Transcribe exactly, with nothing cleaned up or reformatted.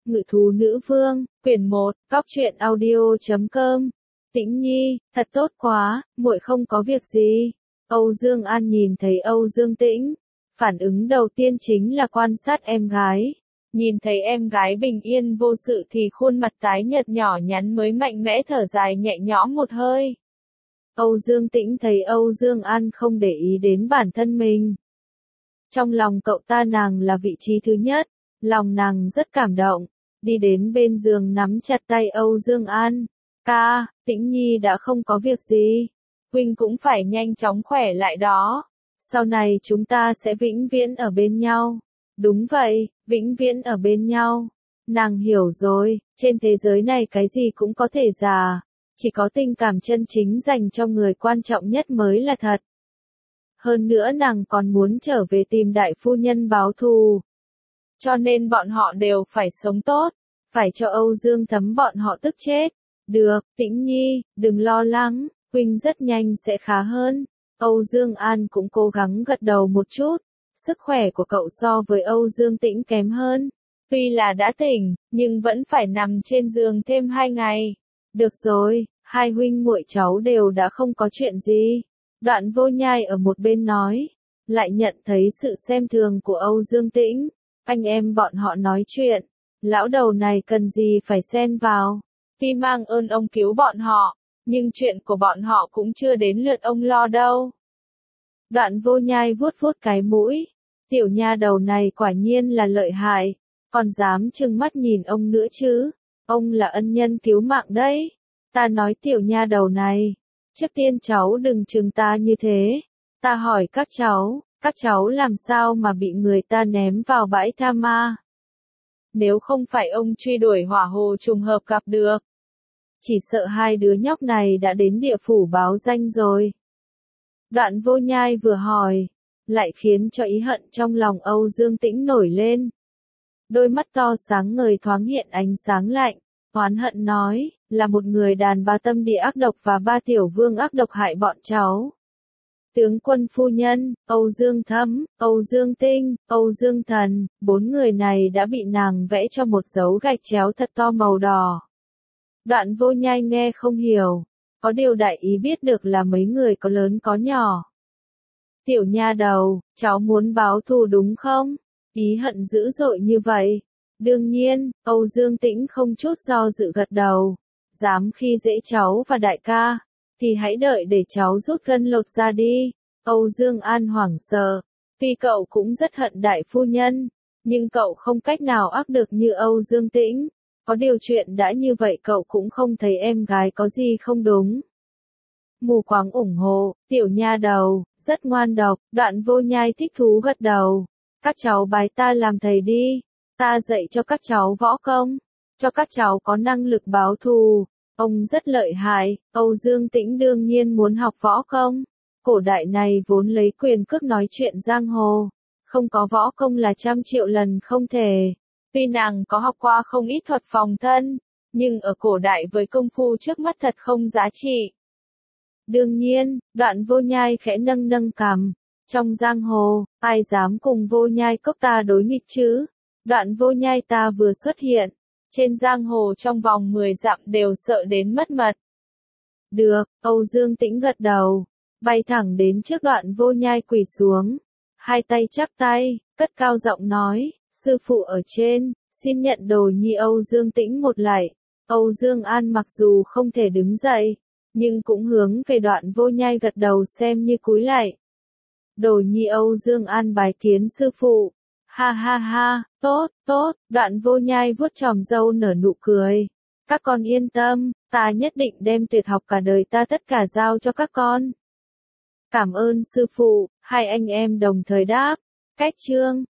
Ngự thú nữ vương, quyển một, Cóc truyện audio chấm com. Tĩnh Nhi, thật tốt quá, muội không có việc gì. Âu Dương An nhìn thấy Âu Dương Tĩnh, phản ứng đầu tiên chính là quan sát em gái. Nhìn thấy em gái bình yên vô sự thì khuôn mặt tái nhợt nhỏ nhắn mới mạnh mẽ thở dài nhẹ nhõm một hơi. Âu Dương Tĩnh thấy Âu Dương An không để ý đến bản thân mình. Trong lòng cậu ta nàng là vị trí thứ nhất, lòng nàng rất cảm động, đi đến bên giường nắm chặt tay Âu Dương An. Ca, Tĩnh Nhi đã không có việc gì, huynh cũng phải nhanh chóng khỏe lại đó. Sau này chúng ta sẽ vĩnh viễn ở bên nhau. Đúng vậy, vĩnh viễn ở bên nhau. Nàng hiểu rồi, trên thế giới này cái gì cũng có thể già, chỉ có tình cảm chân chính dành cho người quan trọng nhất mới là thật. Hơn nữa nàng còn muốn trở về tìm đại phu nhân báo thù. Cho nên bọn họ đều phải sống tốt, phải cho Âu Dương Thấm bọn họ tức chết. Được, Tĩnh Nhi, đừng lo lắng, huynh rất nhanh sẽ khá hơn. Âu Dương An cũng cố gắng gật đầu một chút. Sức khỏe của cậu so với Âu Dương Tĩnh kém hơn. Tuy là đã tỉnh, nhưng vẫn phải nằm trên giường thêm hai ngày. Được rồi, hai huynh muội cháu đều đã không có chuyện gì. Đoạn Vô Nhai ở một bên nói, lại nhận thấy sự xem thường của Âu Dương Tĩnh. Anh em bọn họ nói chuyện, lão đầu này cần gì phải xen vào. Tuy mang ơn ông cứu bọn họ, nhưng chuyện của bọn họ cũng chưa đến lượt ông lo đâu. Đoạn Vô Nhai vuốt vuốt cái mũi. Tiểu nha đầu này quả nhiên là lợi hại, còn dám trừng mắt nhìn ông nữa chứ. Ông là ân nhân cứu mạng đấy. Ta nói tiểu nha đầu này, trước tiên cháu đừng trừng ta như thế. Ta hỏi các cháu, các cháu làm sao mà bị người ta ném vào bãi tha ma? Nếu không phải ông truy đuổi hỏa hồ trùng hợp gặp được, chỉ sợ hai đứa nhóc này đã đến địa phủ báo danh rồi. Đoạn Vô Nhai vừa hỏi, lại khiến cho ý hận trong lòng Âu Dương Tĩnh nổi lên. Đôi mắt to sáng ngời thoáng hiện ánh sáng lạnh, oán hận nói, là một người đàn bà tâm địa ác độc và ba tiểu vương ác độc hại bọn cháu. Tướng quân phu nhân, Âu Dương Thấm, Âu Dương Tinh, Âu Dương Thần, bốn người này đã bị nàng vẽ cho một dấu gạch chéo thật to màu đỏ. Đoạn Vô Nhai nghe không hiểu, có điều đại ý biết được là mấy người có lớn có nhỏ. Tiểu nha đầu, cháu muốn báo thù đúng không? Ý hận dữ dội như vậy. Đương nhiên, Âu Dương Tĩnh không chút do dự gật đầu. Dám khi dễ cháu và đại ca, thì hãy đợi để cháu rút gân lột ra đi. Âu Dương An hoảng sợ. Tuy cậu cũng rất hận đại phu nhân, nhưng cậu không cách nào ác được như Âu Dương Tĩnh. Có điều chuyện đã như vậy cậu cũng không thấy em gái có gì không đúng. Mù quáng ủng hộ, tiểu nha đầu, rất ngoan độc. Đoạn Vô Nhai thích thú gật đầu. Các cháu bái ta làm thầy đi, ta dạy cho các cháu võ công, cho các cháu có năng lực báo thù. Ông rất lợi hại. Âu Dương Tĩnh đương nhiên muốn học võ công. Cổ đại này vốn lấy quyền cước nói chuyện giang hồ, không có võ công là trăm triệu lần không thể. Tuy nàng có học qua không ít thuật phòng thân, nhưng ở cổ đại với công phu trước mắt thật không giá trị. Đương nhiên, Đoạn Vô Nhai khẽ nâng nâng cằm. Trong giang hồ, ai dám cùng Vô Nhai cốc ta đối nghịch chứ? Đoạn Vô Nhai ta vừa xuất hiện, trên giang hồ trong vòng mười dặm đều sợ đến mất mật. Được, Âu Dương Tĩnh gật đầu, bay thẳng đến trước Đoạn Vô Nhai quỳ xuống, hai tay chắp tay, cất cao giọng nói, sư phụ ở trên, xin nhận đồ nhi Âu Dương Tĩnh một lạy. Âu Dương An mặc dù không thể đứng dậy, nhưng cũng hướng về Đoạn Vô Nhai gật đầu xem như cúi lạy. Đồ nhi Âu Dương An bái kiến sư phụ. Ha ha ha, tốt, tốt. Đoạn Vô Nhai vuốt chòm râu nở nụ cười. Các con yên tâm, ta nhất định đem tuyệt học cả đời ta tất cả giao cho các con. Cảm ơn sư phụ. Hai anh em đồng thời đáp. Cách chương